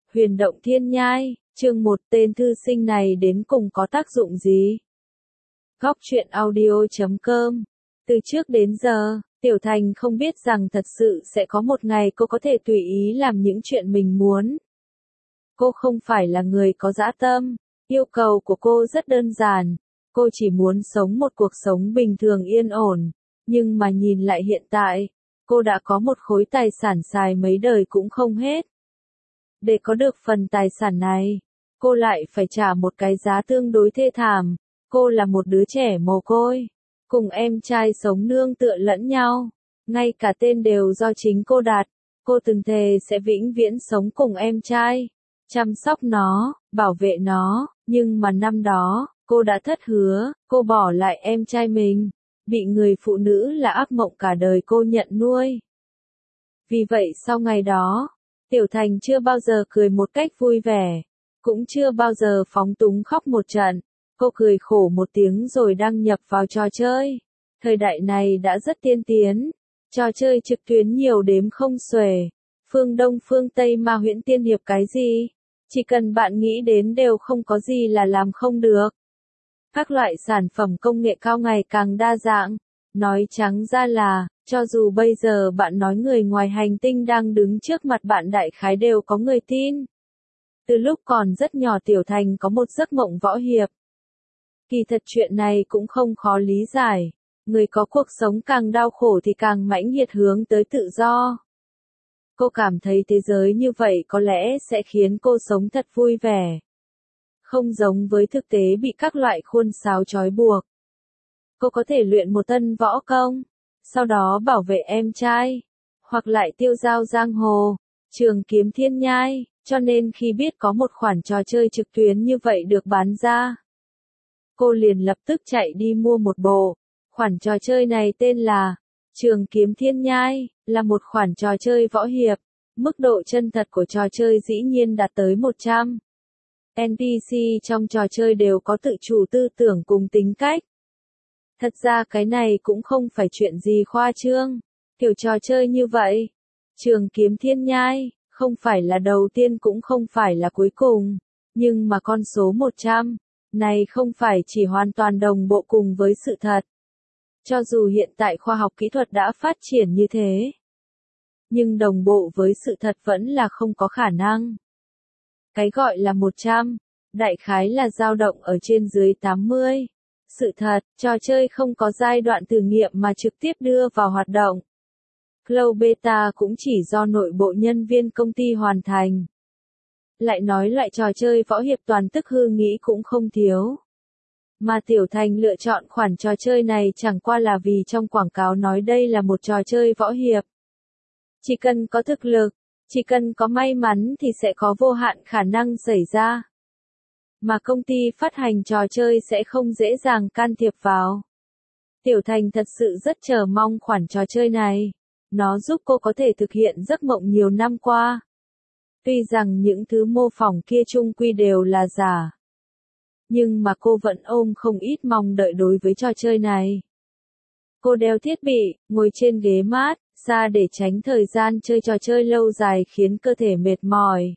Huyền động thiên nhai, chương 1 tên thư sinh này đến cùng có tác dụng gì? Góc truyện audio.com. Từ trước đến giờ, Tiểu Thành không biết rằng thật sự sẽ có một ngày cô có thể tùy ý làm những chuyện mình muốn. Cô không phải là người có dã tâm, yêu cầu của cô rất đơn giản, cô chỉ muốn sống một cuộc sống bình thường yên ổn, nhưng mà nhìn lại hiện tại, cô đã có một khối tài sản xài mấy đời cũng không hết. Để có được phần tài sản này, cô lại phải trả một cái giá tương đối thê thảm. Cô là một đứa trẻ mồ côi, cùng em trai sống nương tựa lẫn nhau, ngay cả tên đều do chính cô đặt. Cô từng thề sẽ vĩnh viễn sống cùng em trai, chăm sóc nó, bảo vệ nó, nhưng mà năm đó, cô đã thất hứa, cô bỏ lại em trai mình, bị người phụ nữ là ác mộng cả đời cô nhận nuôi. Vì vậy sau ngày đó, Tiểu Thành chưa bao giờ cười một cách vui vẻ, cũng chưa bao giờ phóng túng khóc một trận. Cô cười khổ một tiếng rồi đăng nhập vào trò chơi. Thời đại này đã rất tiên tiến, trò chơi trực tuyến nhiều đếm không xuể. Phương Đông phương Tây ma huyễn tiên hiệp cái gì? Chỉ cần bạn nghĩ đến đều không có gì là làm không được. Các loại sản phẩm công nghệ cao ngày càng đa dạng. Nói trắng ra là, cho dù bây giờ bạn nói người ngoài hành tinh đang đứng trước mặt bạn đại khái đều có người tin. Từ lúc còn rất nhỏ Tiểu Thành có một giấc mộng võ hiệp. Kỳ thật chuyện này cũng không khó lý giải. Người có cuộc sống càng đau khổ thì càng mãnh liệt hướng tới tự do. Cô cảm thấy thế giới như vậy có lẽ sẽ khiến cô sống thật vui vẻ. Không giống với thực tế bị các loại khuôn sáo trói buộc. Cô có thể luyện một thân võ công, sau đó bảo vệ em trai, hoặc lại tiêu dao giang hồ, trường kiếm thiên nhai, cho nên khi biết có một khoản trò chơi trực tuyến như vậy được bán ra, cô liền lập tức chạy đi mua một bộ. Khoản trò chơi này tên là Trường Kiếm Thiên Nhai, là một khoản trò chơi võ hiệp. Mức độ chân thật của trò chơi dĩ nhiên đạt tới 100. NPC trong trò chơi đều có tự chủ tư tưởng cùng tính cách. Thật ra cái này cũng không phải chuyện gì khoa trương. Kiểu trò chơi như vậy, Trường Kiếm Thiên Nhai, không phải là đầu tiên cũng không phải là cuối cùng. Nhưng mà con số 100. Này không phải chỉ hoàn toàn đồng bộ cùng với sự thật. Cho dù hiện tại khoa học kỹ thuật đã phát triển như thế, nhưng đồng bộ với sự thật vẫn là không có khả năng. Cái gọi là 100, đại khái là dao động ở trên dưới 80. Sự thật, trò chơi không có giai đoạn thử nghiệm mà trực tiếp đưa vào hoạt động. Closed beta cũng chỉ do nội bộ nhân viên công ty hoàn thành. Lại nói loại trò chơi võ hiệp toàn tức hư nghĩ cũng không thiếu. Mà Tiểu Thành lựa chọn khoản trò chơi này chẳng qua là vì trong quảng cáo nói đây là một trò chơi võ hiệp. Chỉ cần có thực lực, chỉ cần có may mắn thì sẽ có vô hạn khả năng xảy ra. Mà công ty phát hành trò chơi sẽ không dễ dàng can thiệp vào. Tiểu Thành thật sự rất chờ mong khoản trò chơi này. Nó giúp cô có thể thực hiện giấc mộng nhiều năm qua. Tuy rằng những thứ mô phỏng kia chung quy đều là giả. Nhưng mà cô vẫn ôm không ít mong đợi đối với trò chơi này. Cô đeo thiết bị, ngồi trên ghế mát, ra để tránh thời gian chơi trò chơi lâu dài khiến cơ thể mệt mỏi.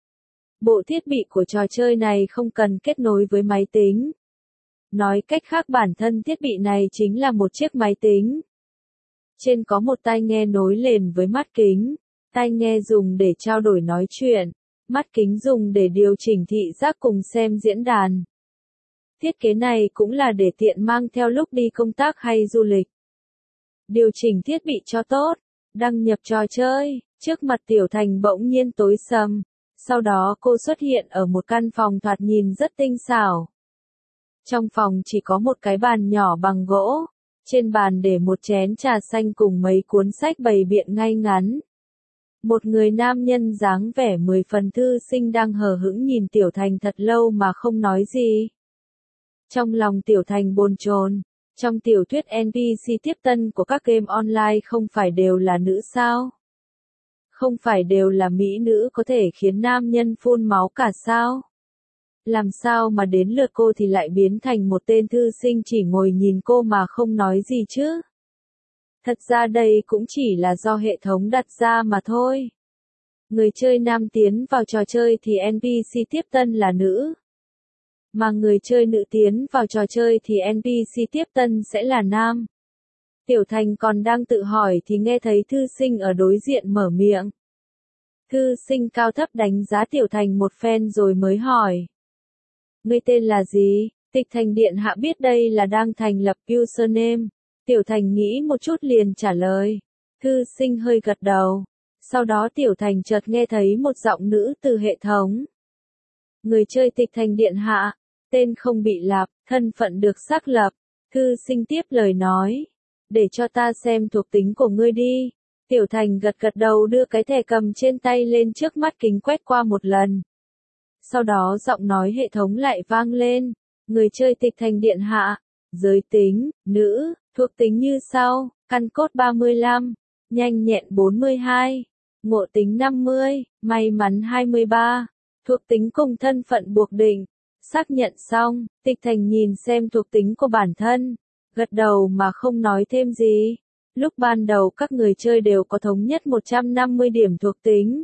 Bộ thiết bị của trò chơi này không cần kết nối với máy tính. Nói cách khác bản thân thiết bị này chính là một chiếc máy tính. Trên có một tai nghe nối liền với mắt kính. Tai nghe dùng để trao đổi nói chuyện, mắt kính dùng để điều chỉnh thị giác cùng xem diễn đàn. Thiết kế này cũng là để tiện mang theo lúc đi công tác hay du lịch. Điều chỉnh thiết bị cho tốt, đăng nhập trò chơi, trước mặt Tiểu Thành bỗng nhiên tối sầm. Sau đó cô xuất hiện ở một căn phòng thoạt nhìn rất tinh xảo. Trong phòng chỉ có một cái bàn nhỏ bằng gỗ, trên bàn để một chén trà xanh cùng mấy cuốn sách bày biện ngay ngắn. Một người nam nhân dáng vẻ 10 phần thư sinh đang hờ hững nhìn Tiểu Thành thật lâu mà không nói gì. Trong lòng Tiểu Thành bồn chồn, trong tiểu thuyết NPC tiếp tân của các game online không phải đều là nữ sao? Không phải đều là mỹ nữ có thể khiến nam nhân phun máu cả sao? Làm sao mà đến lượt cô thì lại biến thành một tên thư sinh chỉ ngồi nhìn cô mà không nói gì chứ? Thật ra đây cũng chỉ là do hệ thống đặt ra mà thôi. Người chơi nam tiến vào trò chơi thì NPC tiếp tân là nữ. Mà người chơi nữ tiến vào trò chơi thì NPC tiếp tân sẽ là nam. Tiểu Thành còn đang tự hỏi thì nghe thấy thư sinh ở đối diện mở miệng. Thư sinh cao thấp đánh giá Tiểu Thành một phen rồi mới hỏi. Ngươi tên là gì? Tịch Thành điện hạ biết đây là đang thành lập username. Tiểu Thành nghĩ một chút liền trả lời. Thư sinh hơi gật đầu. Sau đó Tiểu Thành chợt nghe thấy một giọng nữ từ hệ thống. Người chơi Tịch Thành điện hạ, tên không bị lặp, thân phận được xác lập. Thư sinh tiếp lời nói. Để cho ta xem thuộc tính của ngươi đi. Tiểu Thành gật gật đầu đưa cái thẻ cầm trên tay lên trước mắt kính quét qua một lần. Sau đó giọng nói hệ thống lại vang lên. Người chơi Tịch Thành điện hạ, giới tính, nữ, thuộc tính như sau, căn cốt 35, nhanh nhẹn 42, ngộ tính 50, may mắn 23, thuộc tính cùng thân phận buộc định. Xác nhận xong, Tịch Thành nhìn xem thuộc tính của bản thân, gật đầu mà không nói thêm gì. Lúc ban đầu các người chơi đều có thống nhất 150 điểm thuộc tính.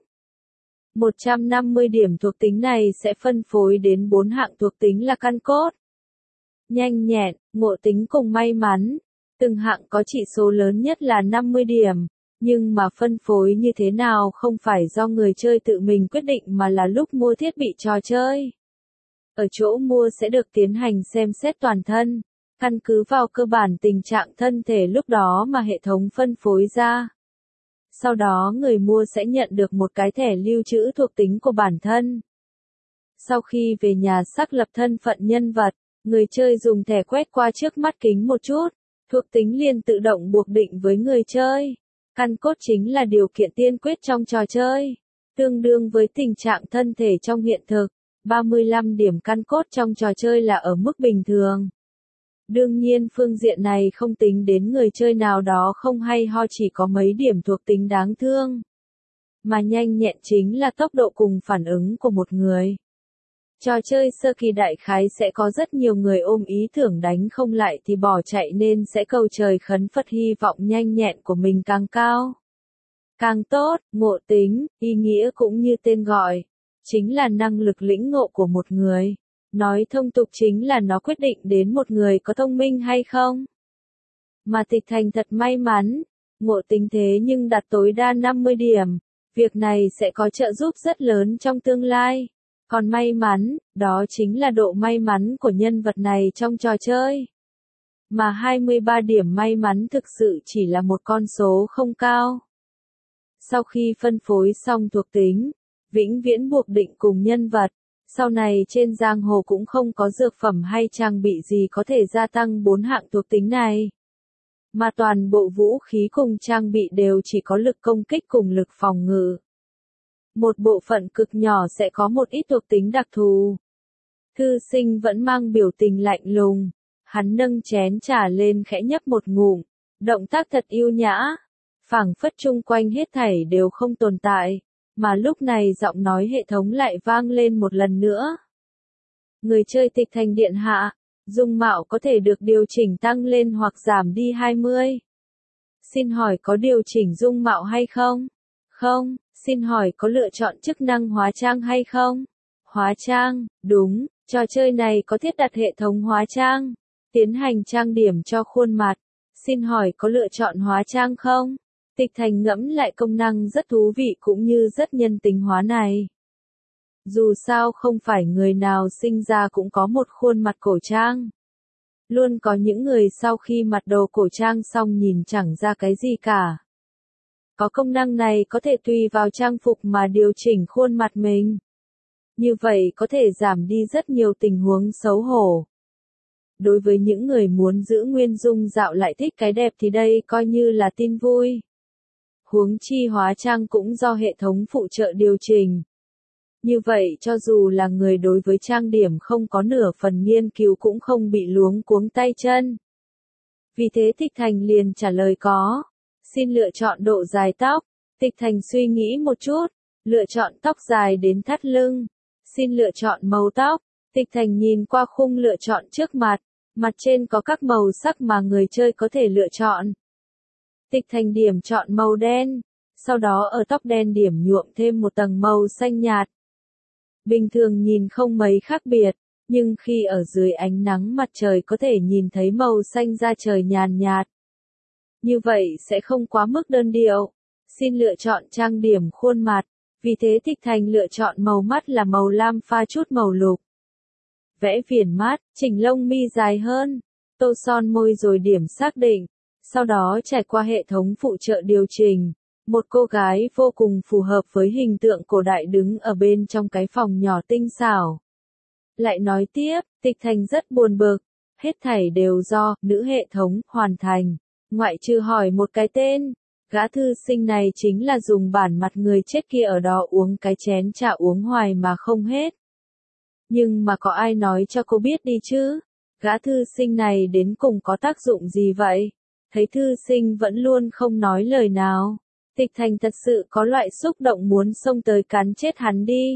150 điểm thuộc tính này sẽ phân phối đến 4 hạng thuộc tính là căn cốt, nhanh nhẹn, ngộ tính cùng may mắn. Từng hạng có chỉ số lớn nhất là 50 điểm, nhưng mà phân phối như thế nào không phải do người chơi tự mình quyết định mà là lúc mua thiết bị trò chơi. Ở chỗ mua sẽ được tiến hành xem xét toàn thân, căn cứ vào cơ bản tình trạng thân thể lúc đó mà hệ thống phân phối ra. Sau đó người mua sẽ nhận được một cái thẻ lưu trữ thuộc tính của bản thân. Sau khi về nhà xác lập thân phận nhân vật, người chơi dùng thẻ quét qua trước mắt kính một chút, thuộc tính liền tự động buộc định với người chơi. Căn cốt chính là điều kiện tiên quyết trong trò chơi, tương đương với tình trạng thân thể trong hiện thực. 35 điểm căn cốt trong trò chơi là ở mức bình thường. Đương nhiên phương diện này không tính đến người chơi nào đó không hay ho chỉ có mấy điểm thuộc tính đáng thương. Mà nhanh nhẹn chính là tốc độ cùng phản ứng của một người. Trò chơi sơ kỳ đại khái sẽ có rất nhiều người ôm ý tưởng đánh không lại thì bỏ chạy nên sẽ cầu trời khấn Phật hy vọng nhanh nhẹn của mình càng cao, càng tốt. Ngộ tính, ý nghĩa cũng như tên gọi, chính là năng lực lĩnh ngộ của một người. Nói thông tục chính là nó quyết định đến một người có thông minh hay không. Mà Tịch Thành thật may mắn, ngộ tính thế nhưng đạt tối đa 50 điểm. Việc này sẽ có trợ giúp rất lớn trong tương lai. Còn may mắn, đó chính là độ may mắn của nhân vật này trong trò chơi. Mà 23 điểm may mắn thực sự chỉ là một con số không cao. Sau khi phân phối xong thuộc tính, vĩnh viễn buộc định cùng nhân vật, sau này trên giang hồ cũng không có dược phẩm hay trang bị gì có thể gia tăng 4 hạng thuộc tính này. Mà toàn bộ vũ khí cùng trang bị đều chỉ có lực công kích cùng lực phòng ngự. Một bộ phận cực nhỏ sẽ có một ít thuộc tính đặc thù. Thư sinh vẫn mang biểu tình lạnh lùng, hắn nâng chén trà lên khẽ nhấp một ngụm, động tác thật yêu nhã, phảng phất chung quanh hết thảy đều không tồn tại, mà lúc này giọng nói hệ thống lại vang lên một lần nữa. Người chơi Tịch Thành điện hạ, dung mạo có thể được điều chỉnh tăng lên hoặc giảm đi 20. Xin hỏi có điều chỉnh dung mạo hay không? Không. Xin hỏi có lựa chọn chức năng hóa trang hay không? Hóa trang, đúng, trò chơi này có thiết đặt hệ thống hóa trang, tiến hành trang điểm cho khuôn mặt. Xin hỏi có lựa chọn hóa trang không? Tịch Thành ngẫm lại công năng rất thú vị cũng như rất nhân tính hóa này. Dù sao không phải người nào sinh ra cũng có một khuôn mặt cổ trang. Luôn có những người sau khi mặc đồ cổ trang xong nhìn chẳng ra cái gì cả. Có công năng này có thể tùy vào trang phục mà điều chỉnh khuôn mặt mình. Như vậy có thể giảm đi rất nhiều tình huống xấu hổ. Đối với những người muốn giữ nguyên dung dạo lại thích cái đẹp thì đây coi như là tin vui. Huống chi hóa trang cũng do hệ thống phụ trợ điều chỉnh. Như vậy cho dù là người đối với trang điểm không có nửa phần nghiên cứu cũng không bị luống cuống tay chân. Vì thế Tịch Thành liền trả lời có. Xin lựa chọn độ dài tóc. Tịch Thành suy nghĩ một chút, lựa chọn tóc dài đến thắt lưng. Xin lựa chọn màu tóc. Tịch Thành nhìn qua khung lựa chọn trước mặt, mặt trên có các màu sắc mà người chơi có thể lựa chọn. Tịch Thành điểm chọn màu đen. sau đó ở tóc đen điểm nhuộm thêm một tầng màu xanh nhạt. Bình thường nhìn không mấy khác biệt, nhưng khi ở dưới ánh nắng mặt trời có thể nhìn thấy màu xanh da trời nhàn nhạt. Như vậy sẽ không quá mức đơn điệu. Xin lựa chọn trang điểm khuôn mặt, vì thế Thích Thành lựa chọn màu mắt là màu lam pha chút màu lục. Vẽ viền mắt, chỉnh lông mi dài hơn, tô son môi rồi điểm xác định, sau đó trải qua hệ thống phụ trợ điều chỉnh. Một cô gái vô cùng phù hợp với hình tượng cổ đại đứng ở bên trong cái phòng nhỏ tinh xảo. Lại nói tiếp, Tịch Thành rất buồn bực, hết thảy đều do nữ hệ thống hoàn thành, ngoại trừ hỏi một cái tên. Gã thư sinh này chính là dùng bản mặt người chết kia ở đó uống cái chén trà uống hoài mà không hết. Nhưng mà có ai nói cho cô biết đi chứ? Gã thư sinh này đến cùng có tác dụng gì vậy? Thấy thư sinh vẫn luôn không nói lời nào. Tịch Thành thật sự có loại xúc động muốn xông tới cắn chết hắn đi.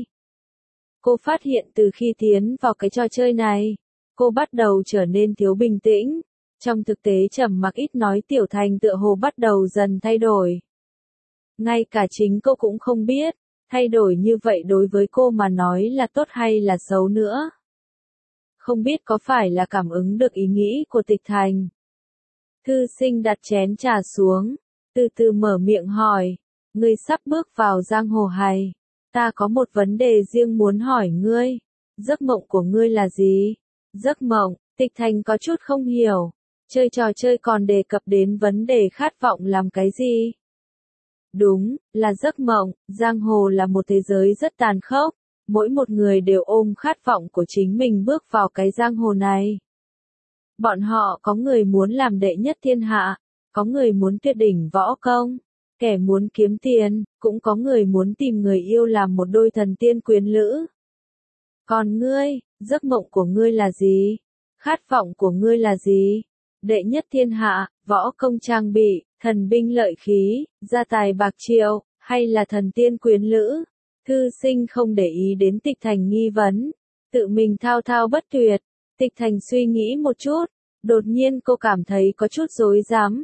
Cô phát hiện từ khi tiến vào cái trò chơi này, cô bắt đầu trở nên thiếu bình tĩnh. Trong thực tế trầm mặc ít nói Tiểu Thành tựa hồ bắt đầu dần thay đổi. Ngay cả chính cô cũng không biết, thay đổi như vậy đối với cô mà nói là tốt hay là xấu nữa. Không biết có phải là cảm ứng được ý nghĩ của Tịch Thành. Thư sinh đặt chén trà xuống, từ từ mở miệng hỏi, ngươi sắp bước vào giang hồ hay? Ta có một vấn đề riêng muốn hỏi ngươi. Giấc mộng của ngươi là gì? Giấc mộng, Tịch Thành có chút không hiểu. Chơi trò chơi còn đề cập đến vấn đề khát vọng làm cái gì? Đúng, là giấc mộng, giang hồ là một thế giới rất tàn khốc. Mỗi một người đều ôm khát vọng của chính mình bước vào cái giang hồ này. Bọn họ có người muốn làm đệ nhất thiên hạ, có người muốn tuyệt đỉnh võ công, kẻ muốn kiếm tiền, cũng có người muốn tìm người yêu làm một đôi thần tiên quyến lữ. Còn ngươi, giấc mộng của ngươi là gì? Khát vọng của ngươi là gì? Đệ nhất thiên hạ, võ công trang bị, thần binh lợi khí, gia tài bạc triệu, hay là thần tiên quyến lữ? Thư sinh không để ý đến Tịch Thành nghi vấn, tự mình thao thao bất tuyệt. Tịch Thành suy nghĩ một chút, đột nhiên cô cảm thấy có chút rối rắm.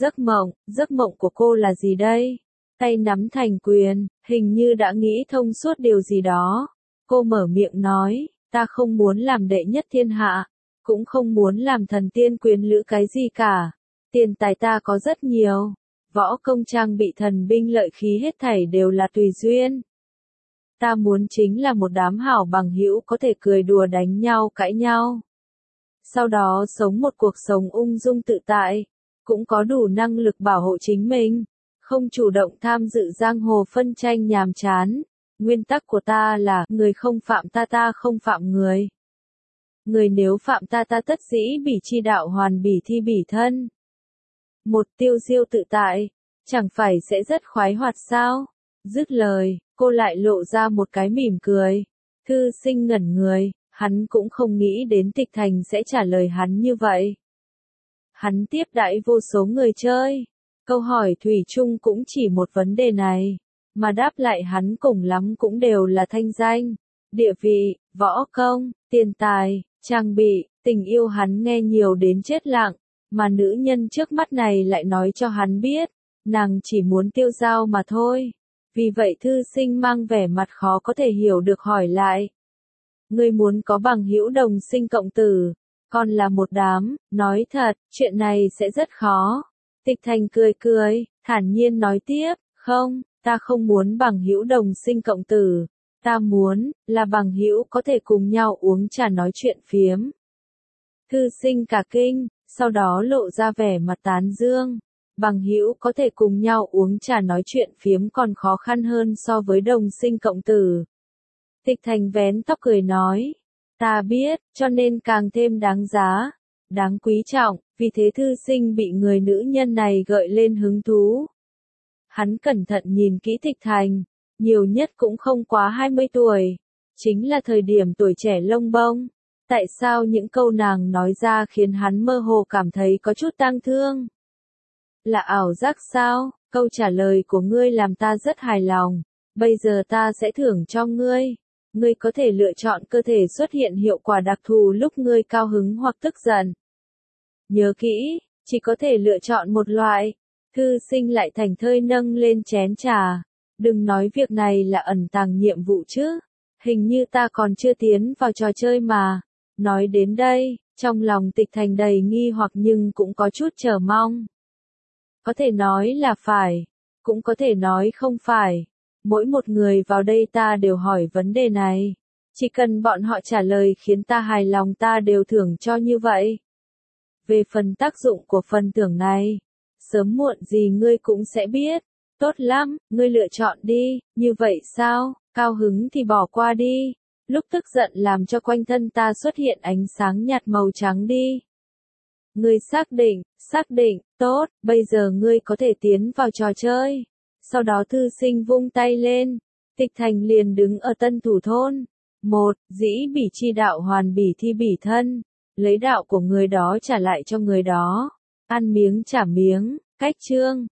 Giấc mộng của cô là gì đây? Tay nắm thành quyền, hình như đã nghĩ thông suốt điều gì đó. Cô mở miệng nói, ta không muốn làm đệ nhất thiên hạ, cũng không muốn làm thần tiên quyến lữ cái gì cả. Tiền tài ta có rất nhiều, võ công trang bị thần binh lợi khí hết thảy đều là tùy duyên. Ta muốn chính là một đám hảo bằng hữu có thể cười đùa đánh nhau cãi nhau. Sau đó sống một cuộc sống ung dung tự tại, cũng có đủ năng lực bảo hộ chính mình, không chủ động tham dự giang hồ phân tranh nhàm chán. Nguyên tắc của ta là, người không phạm ta ta không phạm người. Người nếu phạm ta ta tất dĩ bỉ chi đạo hoàn bỉ thi bỉ thân. Một tiêu diêu tự tại, chẳng phải sẽ rất khoái hoạt sao? Dứt lời, cô lại lộ ra một cái mỉm cười. Thư sinh ngẩn người, hắn cũng không nghĩ đến Tịch Thành sẽ trả lời hắn như vậy. Hắn tiếp đãi vô số người chơi. Câu hỏi thủy chung cũng chỉ một vấn đề này, mà đáp lại hắn cùng lắm cũng đều là thanh danh, địa vị, võ công, tiền tài, trang bị, tình yêu hắn nghe nhiều đến chết lặng, mà nữ nhân trước mắt này lại nói cho hắn biết, nàng chỉ muốn tiêu dao mà thôi. Vì vậy thư sinh mang vẻ mặt khó có thể hiểu được hỏi lại. Ngươi muốn có bằng hữu đồng sinh cộng tử, còn là một đám, nói thật, chuyện này sẽ rất khó. Tịch Thành cười cười, thản nhiên nói tiếp, không, ta không muốn bằng hữu đồng sinh cộng tử, ta muốn, là bằng hữu có thể cùng nhau uống trà nói chuyện phiếm. Thư sinh cả kinh, sau đó lộ ra vẻ mặt tán dương. Bằng hữu có thể cùng nhau uống trà nói chuyện phiếm còn khó khăn hơn so với đồng sinh cộng tử. Tịch Thành vén tóc cười nói, ta biết, cho nên càng thêm đáng giá, đáng quý trọng, vì thế thư sinh bị người nữ nhân này gợi lên hứng thú. Hắn cẩn thận nhìn kỹ Tịch Thành, nhiều nhất cũng không quá 20 tuổi, chính là thời điểm tuổi trẻ lông bông. Tại sao những câu nàng nói ra khiến hắn mơ hồ cảm thấy có chút tang thương? Là ảo giác sao? Câu trả lời của ngươi làm ta rất hài lòng, bây giờ ta sẽ thưởng cho ngươi. Ngươi có thể lựa chọn cơ thể xuất hiện hiệu quả đặc thù lúc ngươi cao hứng hoặc tức giận. Nhớ kỹ, chỉ có thể lựa chọn một loại. Thư sinh lại thành thơi nâng lên chén trà. Đừng nói việc này là ẩn tàng nhiệm vụ chứ. Hình như ta còn chưa tiến vào trò chơi mà. Nói đến đây, trong lòng Tịch Thành đầy nghi hoặc nhưng cũng có chút chờ mong. Có thể nói là phải, cũng có thể nói không phải. Mỗi một người vào đây ta đều hỏi vấn đề này. Chỉ cần bọn họ trả lời khiến ta hài lòng ta đều thưởng cho như vậy. Về phần tác dụng của phần thưởng này, sớm muộn gì ngươi cũng sẽ biết. Tốt lắm, ngươi lựa chọn đi, như vậy sao, cao hứng thì bỏ qua đi. Lúc tức giận làm cho quanh thân ta xuất hiện ánh sáng nhạt màu trắng đi. Ngươi xác định, tốt, bây giờ ngươi có thể tiến vào trò chơi. Sau đó thư sinh vung tay lên, Tịch Thành liền đứng ở tân thủ thôn. Dĩ bỉ chi đạo hoàn bỉ thi bỉ thân, lấy đạo của người đó trả lại cho người đó. Ăn miếng trả miếng, cách chương.